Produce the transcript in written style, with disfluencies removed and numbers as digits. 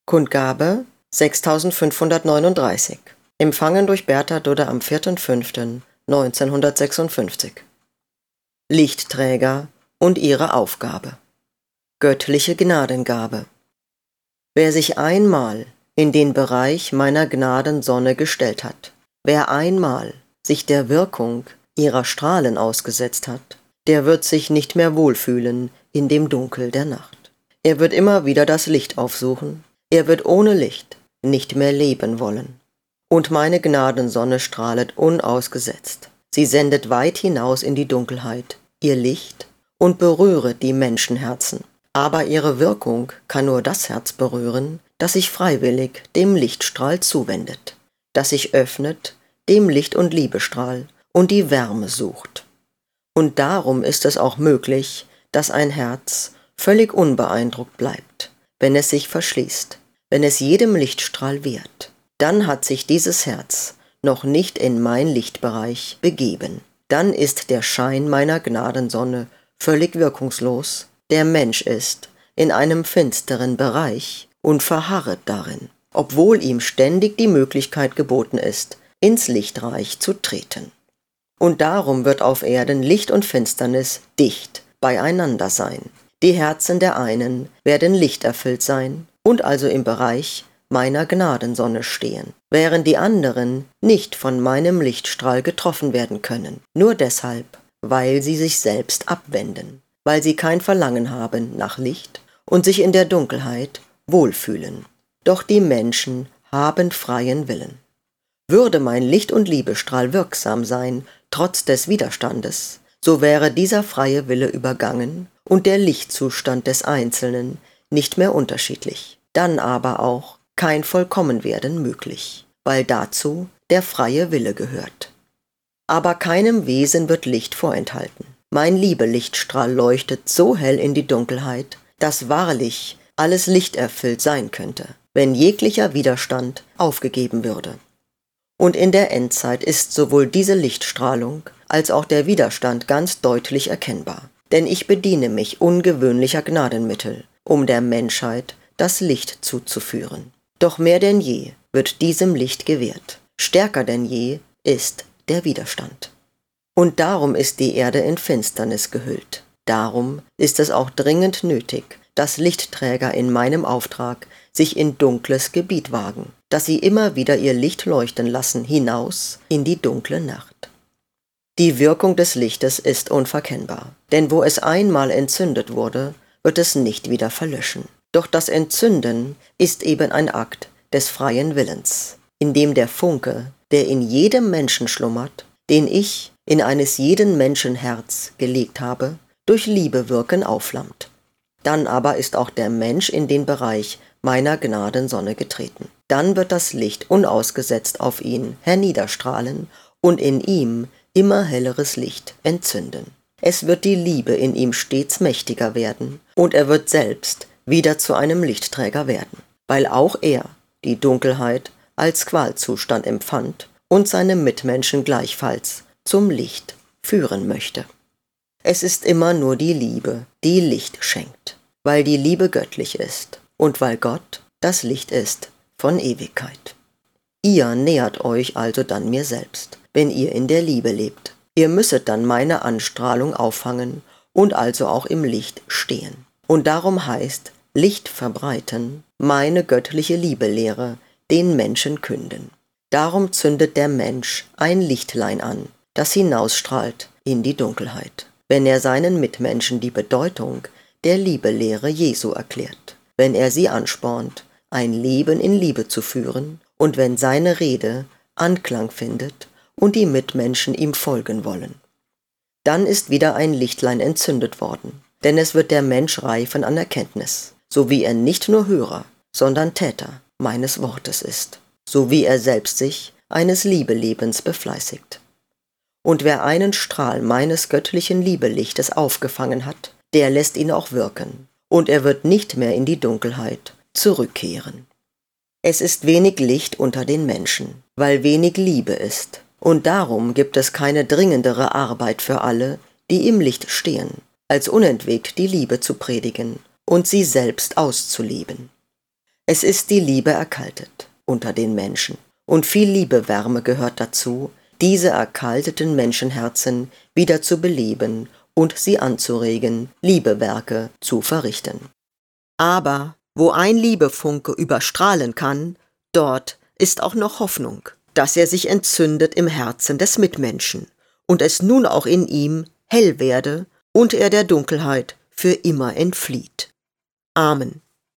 Kundgabe 6539. Empfangen durch Bertha Dudde am 4.5.1956. Lichtträger und ihre Aufgabe. Göttliche Gnadengabe. Wer sich einmal in den Bereich meiner Gnadensonne gestellt hat, wer einmal sich der Wirkung ihrer Strahlen ausgesetzt hat, der wird sich nicht mehr wohlfühlen in dem Dunkel der Nacht. Er wird immer wieder das Licht aufsuchen, er wird ohne Licht nicht mehr leben wollen. Und meine Gnadensonne strahlet unausgesetzt. Sie sendet weit hinaus in die Dunkelheit ihr Licht und berühret die Menschenherzen. Aber ihre Wirkung kann nur das Herz berühren, das sich freiwillig dem Lichtstrahl zuwendet, das sich öffnet dem Licht- und Liebestrahl und die Wärme sucht. Und darum ist es auch möglich, dass ein Herz völlig unbeeindruckt bleibt, wenn es sich verschließt, wenn es jedem Lichtstrahl wehrt. Dann hat sich dieses Herz noch nicht in mein Lichtbereich begeben. Dann ist der Schein meiner Gnadensonne völlig wirkungslos. Der Mensch ist in einem finsteren Bereich und verharret darin, obwohl ihm ständig die Möglichkeit geboten ist, ins Lichtreich zu treten. Und darum wird auf Erden Licht und Finsternis dicht beieinander sein. Die Herzen der einen werden lichterfüllt sein und also im Bereich meiner Gnadensonne stehen, während die anderen nicht von meinem Lichtstrahl getroffen werden können, nur deshalb, weil sie sich selbst abwenden, weil sie kein Verlangen haben nach Licht und sich in der Dunkelheit wohlfühlen. Doch die Menschen haben freien Willen. Würde mein Licht- und Liebestrahl wirksam sein, trotz des Widerstandes, so wäre dieser freie Wille übergangen und der Lichtzustand des Einzelnen nicht mehr unterschiedlich. Dann aber auch kein Vollkommenwerden möglich, weil dazu der freie Wille gehört. Aber keinem Wesen wird Licht vorenthalten. Mein Liebelichtstrahl leuchtet so hell in die Dunkelheit, dass wahrlich alles lichterfüllt sein könnte, wenn jeglicher Widerstand aufgegeben würde. Und in der Endzeit ist sowohl diese Lichtstrahlung als auch der Widerstand ganz deutlich erkennbar. Denn ich bediene mich ungewöhnlicher Gnadenmittel, um der Menschheit das Licht zuzuführen. Doch mehr denn je wird diesem Licht gewährt. Stärker denn je ist der Widerstand. Und darum ist die Erde in Finsternis gehüllt. Darum ist es auch dringend nötig, dass Lichtträger in meinem Auftrag sich in dunkles Gebiet wagen, dass sie immer wieder ihr Licht leuchten lassen hinaus in die dunkle Nacht. Die Wirkung des Lichtes ist unverkennbar, denn wo es einmal entzündet wurde, wird es nicht wieder verlöschen. Doch das Entzünden ist eben ein Akt des freien Willens, in dem der Funke, der in jedem Menschen schlummert, den ich in eines jeden Menschen Herz gelegt habe, durch Liebe wirken aufflammt. Dann aber ist auch der Mensch in den Bereich meiner Gnadensonne getreten. Dann wird das Licht unausgesetzt auf ihn herniederstrahlen und in ihm immer helleres Licht entzünden. Es wird die Liebe in ihm stets mächtiger werden und er wird selbst wieder zu einem Lichtträger werden, weil auch er die Dunkelheit als Qualzustand empfand und seine Mitmenschen gleichfalls zum Licht führen möchte. Es ist immer nur die Liebe, die Licht schenkt, weil die Liebe göttlich ist und weil Gott das Licht ist von Ewigkeit. Ihr nähert euch also dann mir selbst, wenn ihr in der Liebe lebt. Ihr müsset dann meine Anstrahlung auffangen und also auch im Licht stehen. Und darum heißt Licht verbreiten, meine göttliche Liebelehre den Menschen künden. Darum zündet der Mensch ein Lichtlein an, das hinausstrahlt in die Dunkelheit, wenn er seinen Mitmenschen die Bedeutung der Liebelehre Jesu erklärt, wenn er sie anspornt, ein Leben in Liebe zu führen und wenn seine Rede Anklang findet und die Mitmenschen ihm folgen wollen. Dann ist wieder ein Lichtlein entzündet worden, denn es wird der Mensch reifen an Erkenntnis, so wie er nicht nur Hörer, sondern Täter meines Wortes ist, so wie er selbst sich eines Liebelebens befleißigt. Und wer einen Strahl meines göttlichen Liebelichtes aufgefangen hat, der lässt ihn auch wirken, und er wird nicht mehr in die Dunkelheit zurückkehren. Es ist wenig Licht unter den Menschen, weil wenig Liebe ist, und darum gibt es keine dringendere Arbeit für alle, die im Licht stehen, als unentwegt die Liebe zu predigen und sie selbst auszuleben. Es ist die Liebe erkaltet unter den Menschen, und viel Liebewärme gehört dazu, diese erkalteten Menschenherzen wieder zu beleben und sie anzuregen, Liebewerke zu verrichten. Aber wo ein Liebefunke überstrahlen kann, dort ist auch noch Hoffnung, dass er sich entzündet im Herzen des Mitmenschen und es nun auch in ihm hell werde und er der Dunkelheit für immer entflieht. Amen.